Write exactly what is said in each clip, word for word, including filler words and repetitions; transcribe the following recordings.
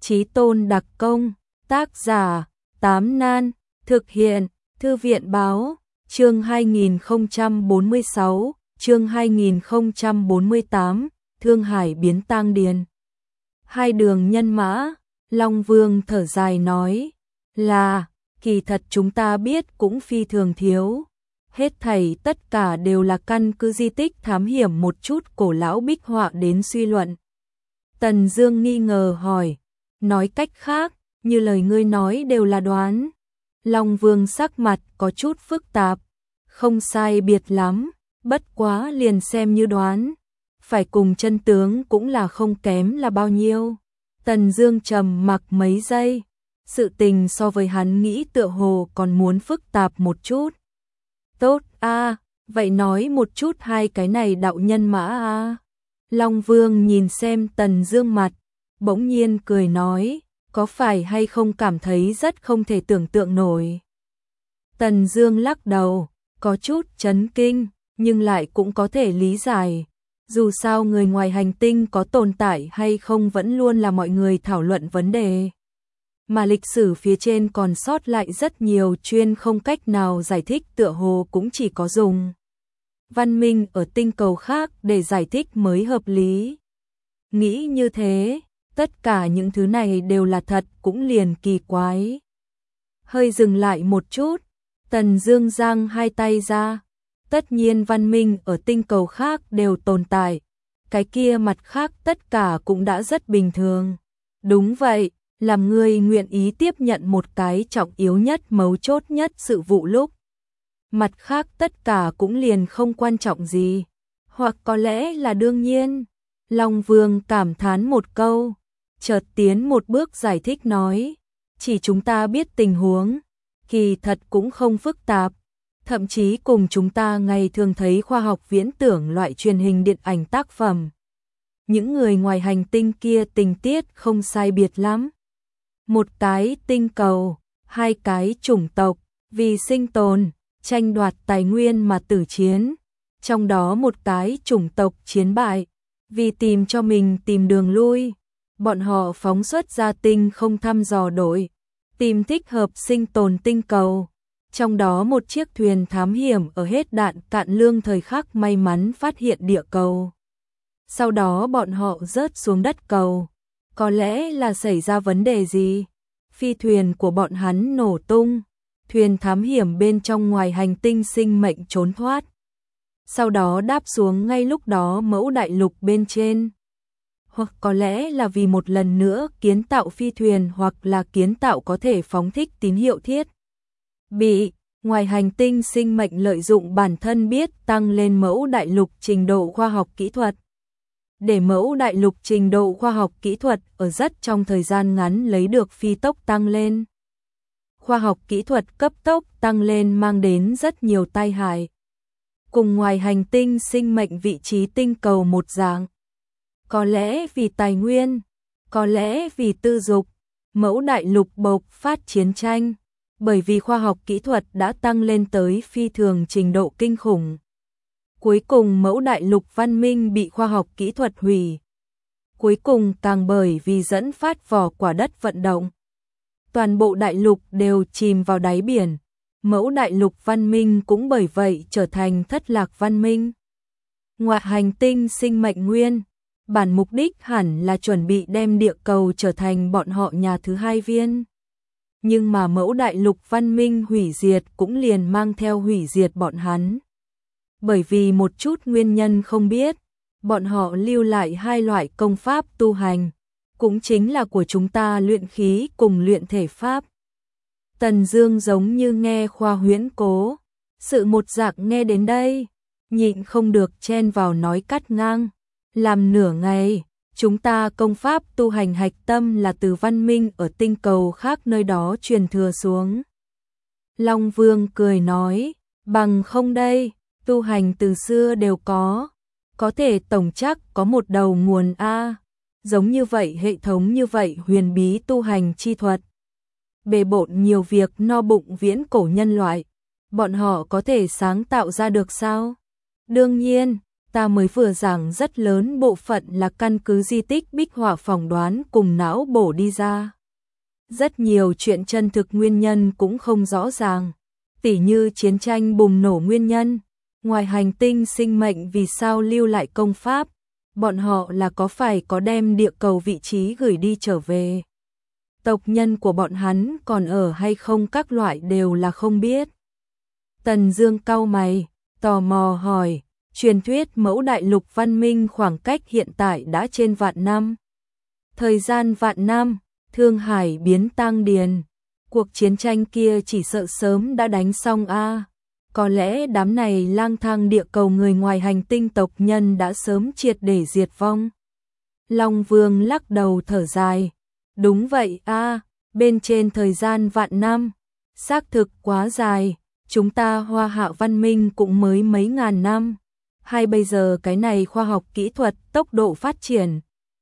Chí tôn đặc công, tác giả, Tám Nan, thực hiện, Thư viện báo, chương hai nghìn không trăm bốn mươi sáu, chương hai nghìn không trăm bốn mươi tám, Thương Hải biến tang điền. Hai đường nhân mã, Long Vương thở dài nói, là, kỳ thật chúng ta biết cũng phi thường thiếu. Hết thảy tất cả đều là căn cứ di tích thám hiểm một chút cổ lão bích họa đến suy luận. Tần Dương nghi ngờ hỏi, nói cách khác, như lời ngươi nói đều là đoán. Long Vương sắc mặt có chút phức tạp, không sai biệt lắm, bất quá liền xem như đoán, phải cùng chân tướng cũng là không kém là bao nhiêu. Tần Dương trầm mặc mấy giây, sự tình so với hắn nghĩ tựa hồ còn muốn phức tạp một chút. Tốt a, à, vậy nói một chút hai cái này đạo nhân mã a. À. Long Vương nhìn xem Tần Dương mặt, bỗng nhiên cười nói, có phải hay không cảm thấy rất không thể tưởng tượng nổi. Tần Dương lắc đầu, có chút chấn kinh, nhưng lại cũng có thể lý giải. Dù sao người ngoài hành tinh có tồn tại hay không vẫn luôn là mọi người thảo luận vấn đề. Mà lịch sử phía trên còn sót lại rất nhiều chuyên không cách nào giải thích, tựa hồ cũng chỉ có dùng văn minh ở tinh cầu khác để giải thích mới hợp lý. Nghĩ như thế, tất cả những thứ này đều là thật cũng liền kỳ quái. Hơi dừng lại một chút, Tần Dương giang hai tay ra. Tất nhiên văn minh ở tinh cầu khác đều tồn tại, cái kia mặt khác tất cả cũng đã rất bình thường. Đúng vậy, làm ngươi nguyện ý tiếp nhận một cái trọng yếu nhất mấu chốt nhất sự vụ lúc. Mặt khác tất cả cũng liền không quan trọng gì, hoặc có lẽ là đương nhiên. Long Vương cảm thán một câu, chợt tiến một bước giải thích nói, chỉ chúng ta biết tình huống, kỳ thật cũng không phức tạp. Thậm chí cùng chúng ta ngày thường thấy khoa học viễn tưởng loại truyền hình điện ảnh tác phẩm. Những người ngoài hành tinh kia tình tiết không sai biệt lắm. Một cái tinh cầu, hai cái chủng tộc, vì sinh tồn, tranh đoạt tài nguyên mà tử chiến. Trong đó một cái chủng tộc chiến bại, vì tìm cho mình tìm đường lui. Bọn họ phóng xuất ra tinh không thăm dò đội, tìm thích hợp sinh tồn tinh cầu. Trong đó một chiếc thuyền thám hiểm ở hết đạn cạn lương thời khắc may mắn phát hiện địa cầu. Sau đó bọn họ rớt xuống đất cầu. Có lẽ là xảy ra vấn đề gì? Phi thuyền của bọn hắn nổ tung. Thuyền thám hiểm bên trong ngoài hành tinh sinh mệnh trốn thoát. Sau đó đáp xuống ngay lúc đó mẫu đại lục bên trên. Hoặc có lẽ là vì một lần nữa kiến tạo phi thuyền, hoặc là kiến tạo có thể phóng thích tín hiệu thiết bị, ngoài hành tinh sinh mệnh lợi dụng bản thân biết tăng lên mẫu đại lục trình độ khoa học kỹ thuật. Để mẫu đại lục trình độ khoa học kỹ thuật ở rất trong thời gian ngắn lấy được phi tốc tăng lên. Khoa học kỹ thuật cấp tốc tăng lên mang đến rất nhiều tai hại. Cùng ngoài hành tinh sinh mệnh vị trí tinh cầu một dạng. Có lẽ vì tài nguyên, có lẽ vì tư dục, mẫu đại lục bộc phát chiến tranh. Bởi vì khoa học kỹ thuật đã tăng lên tới phi thường trình độ kinh khủng. Cuối cùng mẫu đại lục văn minh bị khoa học kỹ thuật hủy. Cuối cùng càng bởi vì dẫn phát vỏ quả đất vận động. Toàn bộ đại lục đều chìm vào đáy biển. Mẫu đại lục văn minh cũng bởi vậy trở thành thất lạc văn minh. Ngoại hành tinh sinh mệnh nguyên, bản mục đích hẳn là chuẩn bị đem địa cầu trở thành bọn họ nhà thứ hai viên. Nhưng mà mẫu đại lục văn minh hủy diệt cũng liền mang theo hủy diệt bọn hắn. Bởi vì một chút nguyên nhân không biết, bọn họ lưu lại hai loại công pháp tu hành, cũng chính là của chúng ta luyện khí cùng luyện thể pháp. Tần Dương giống như nghe khoa huyễn cố, sự một dạng nghe đến đây, nhịn không được chen vào nói cắt ngang, làm nửa ngày. Chúng ta công pháp tu hành hạch tâm là từ văn minh ở tinh cầu khác nơi đó truyền thừa xuống. Long Vương cười nói, bằng không đây, tu hành từ xưa đều có, có thể tổng chắc có một đầu nguồn A, giống như vậy hệ thống như vậy huyền bí tu hành chi thuật. Bề bộn nhiều việc no bụng viễn cổ nhân loại, bọn họ có thể sáng tạo ra được sao? Đương nhiên, Ta mới vừa giảng rất lớn bộ phận là căn cứ di tích bích họa phỏng đoán cùng não bổ đi ra. Rất nhiều chuyện chân thực nguyên nhân cũng không rõ ràng, tỉ như chiến tranh bùng nổ nguyên nhân, ngoài hành tinh sinh mệnh vì sao lưu lại công pháp, bọn họ là có phải có đem địa cầu vị trí gửi đi trở về. Tộc nhân của bọn hắn còn ở hay không các loại đều là không biết. Tần Dương cau mày, tò mò hỏi, truyền thuyết mẫu đại lục văn minh khoảng cách hiện tại đã trên vạn năm. Thời gian vạn năm, Thương Hải biến tang điền, cuộc chiến tranh kia chỉ sợ sớm đã đánh xong a. À. Có lẽ đám này lang thang địa cầu người ngoài hành tinh tộc nhân đã sớm triệt để diệt vong. Long Vương lắc đầu thở dài. Đúng vậy a, à, bên trên thời gian vạn năm, xác thực quá dài, chúng ta Hoa Hạ văn minh cũng mới mấy ngàn năm. Hay bây giờ cái này khoa học kỹ thuật tốc độ phát triển.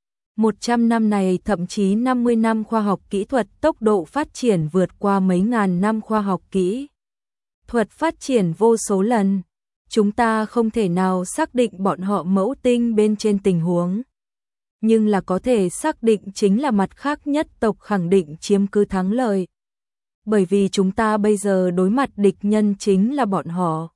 một trăm năm này thậm chí năm mươi năm khoa học kỹ thuật tốc độ phát triển vượt qua mấy ngàn năm khoa học kỹ thuật phát triển vô số lần. Chúng ta không thể nào xác định bọn họ mẫu tinh bên trên tình huống. Nhưng là có thể xác định chính là mặt khác nhất tộc khẳng định chiếm cứ thắng lợi. Bởi vì chúng ta bây giờ đối mặt địch nhân chính là bọn họ.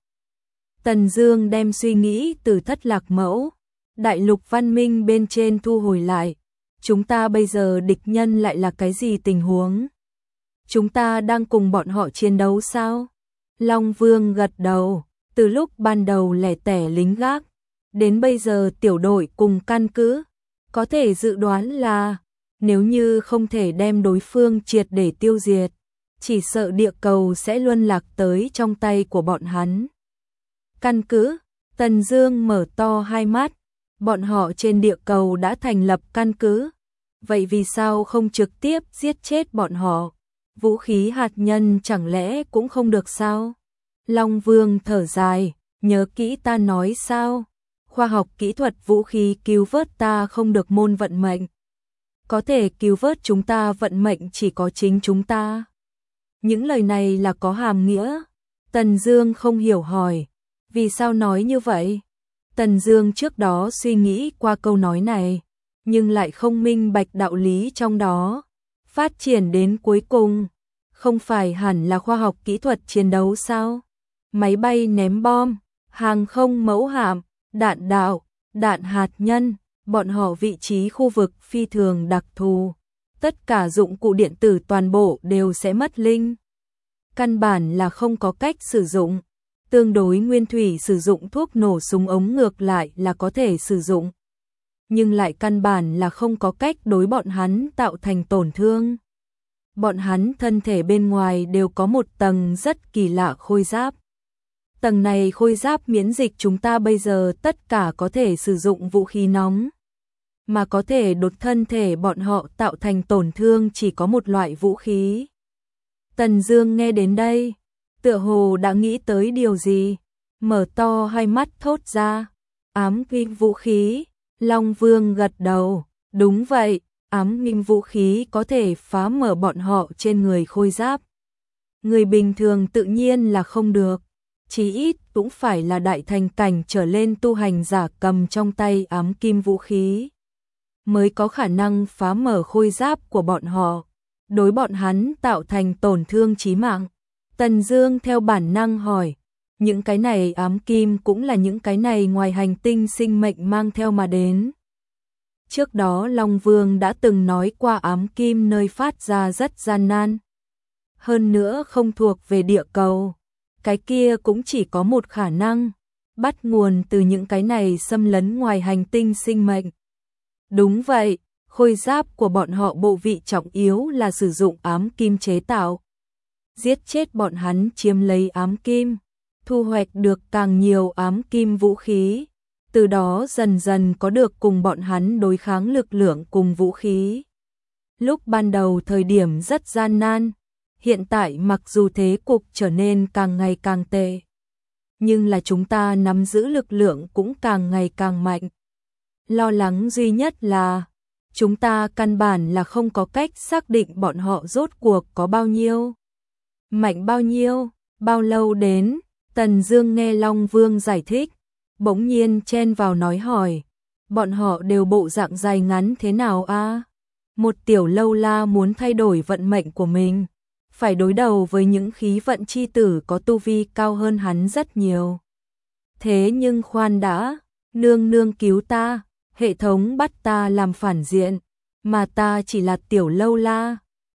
Tần Dương đem suy nghĩ từ Thất Lạc Mẫu, đại lục văn minh bên trên thu hồi lại. Chúng ta bây giờ địch nhân lại là cái gì tình huống? Chúng ta đang cùng bọn họ chiến đấu sao? Long Vương gật đầu, từ lúc ban đầu lẻ tẻ lính gác, đến bây giờ tiểu đội cùng căn cứ, có thể dự đoán là, nếu như không thể đem đối phương triệt để tiêu diệt, chỉ sợ địa cầu sẽ luân lạc tới trong tay của bọn hắn. Căn cứ, Tần Dương mở to hai mắt, bọn họ trên địa cầu đã thành lập căn cứ, vậy vì sao không trực tiếp giết chết bọn họ? Vũ khí hạt nhân chẳng lẽ cũng không được sao? Long Vương thở dài, nhớ kỹ ta nói sao? Khoa học kỹ thuật vũ khí cứu vớt ta không được môn vận mệnh. Có thể cứu vớt chúng ta vận mệnh chỉ có chính chúng ta. Những lời này là có hàm nghĩa. Tần Dương không hiểu hỏi, vì sao nói như vậy? Tần Dương trước đó suy nghĩ qua câu nói này, nhưng lại không minh bạch đạo lý trong đó. Phát triển đến cuối cùng, không phải hẳn là khoa học kỹ thuật chiến đấu sao? Máy bay ném bom, hàng không mẫu hạm, đạn đạo, đạn hạt nhân, bọn họ vị trí khu vực phi thường đặc thù. Tất cả dụng cụ điện tử toàn bộ đều sẽ mất linh. Căn bản là không có cách sử dụng. Tương đối nguyên thủy sử dụng thuốc nổ súng ống ngược lại là có thể sử dụng. Nhưng lại căn bản là không có cách đối bọn hắn tạo thành tổn thương. Bọn hắn thân thể bên ngoài đều có một tầng rất kỳ lạ khôi giáp. Tầng này khôi giáp miễn dịch chúng ta bây giờ tất cả có thể sử dụng vũ khí nóng. Mà có thể đột thân thể bọn họ tạo thành tổn thương chỉ có một loại vũ khí. Tần Dương nghe đến đây, tựa hồ đã nghĩ tới điều gì, mở to hai mắt thốt ra, ám kim vũ khí. Long Vương gật đầu, đúng vậy, ám kim vũ khí có thể phá mở bọn họ trên người khôi giáp. Người bình thường tự nhiên là không được, chí ít cũng phải là đại thành cảnh trở lên tu hành giả cầm trong tay ám kim vũ khí, mới có khả năng phá mở khôi giáp của bọn họ, đối bọn hắn tạo thành tổn thương chí mạng. Tần Dương theo bản năng hỏi, những cái này ám kim cũng là những cái này ngoài hành tinh sinh mệnh mang theo mà đến. Trước đó Long Vương đã từng nói qua ám kim nơi phát ra rất gian nan. Hơn nữa không thuộc về địa cầu. Cái kia cũng chỉ có một khả năng, bắt nguồn từ những cái này xâm lấn ngoài hành tinh sinh mệnh. Đúng vậy, khôi giáp của bọn họ bộ vị trọng yếu là sử dụng ám kim chế tạo. Giết chết bọn hắn chiếm lấy ám kim, thu hoạch được càng nhiều ám kim vũ khí, từ đó dần dần có được cùng bọn hắn đối kháng lực lượng cùng vũ khí. Lúc ban đầu thời điểm rất gian nan, hiện tại mặc dù thế cục trở nên càng ngày càng tệ, nhưng là chúng ta nắm giữ lực lượng cũng càng ngày càng mạnh. Lo lắng duy nhất là chúng ta căn bản là không có cách xác định bọn họ rốt cuộc có bao nhiêu, mạnh bao nhiêu, bao lâu đến. Tần Dương nghe Long Vương giải thích, bỗng nhiên chen vào nói hỏi, bọn họ đều bộ dạng dài ngắn thế nào a? Một tiểu lâu la muốn thay đổi vận mệnh của mình, phải đối đầu với những khí vận chi tử có tu vi cao hơn hắn rất nhiều. Thế nhưng khoan đã, nương nương cứu ta, hệ thống bắt ta làm phản diện, mà ta chỉ là tiểu lâu la,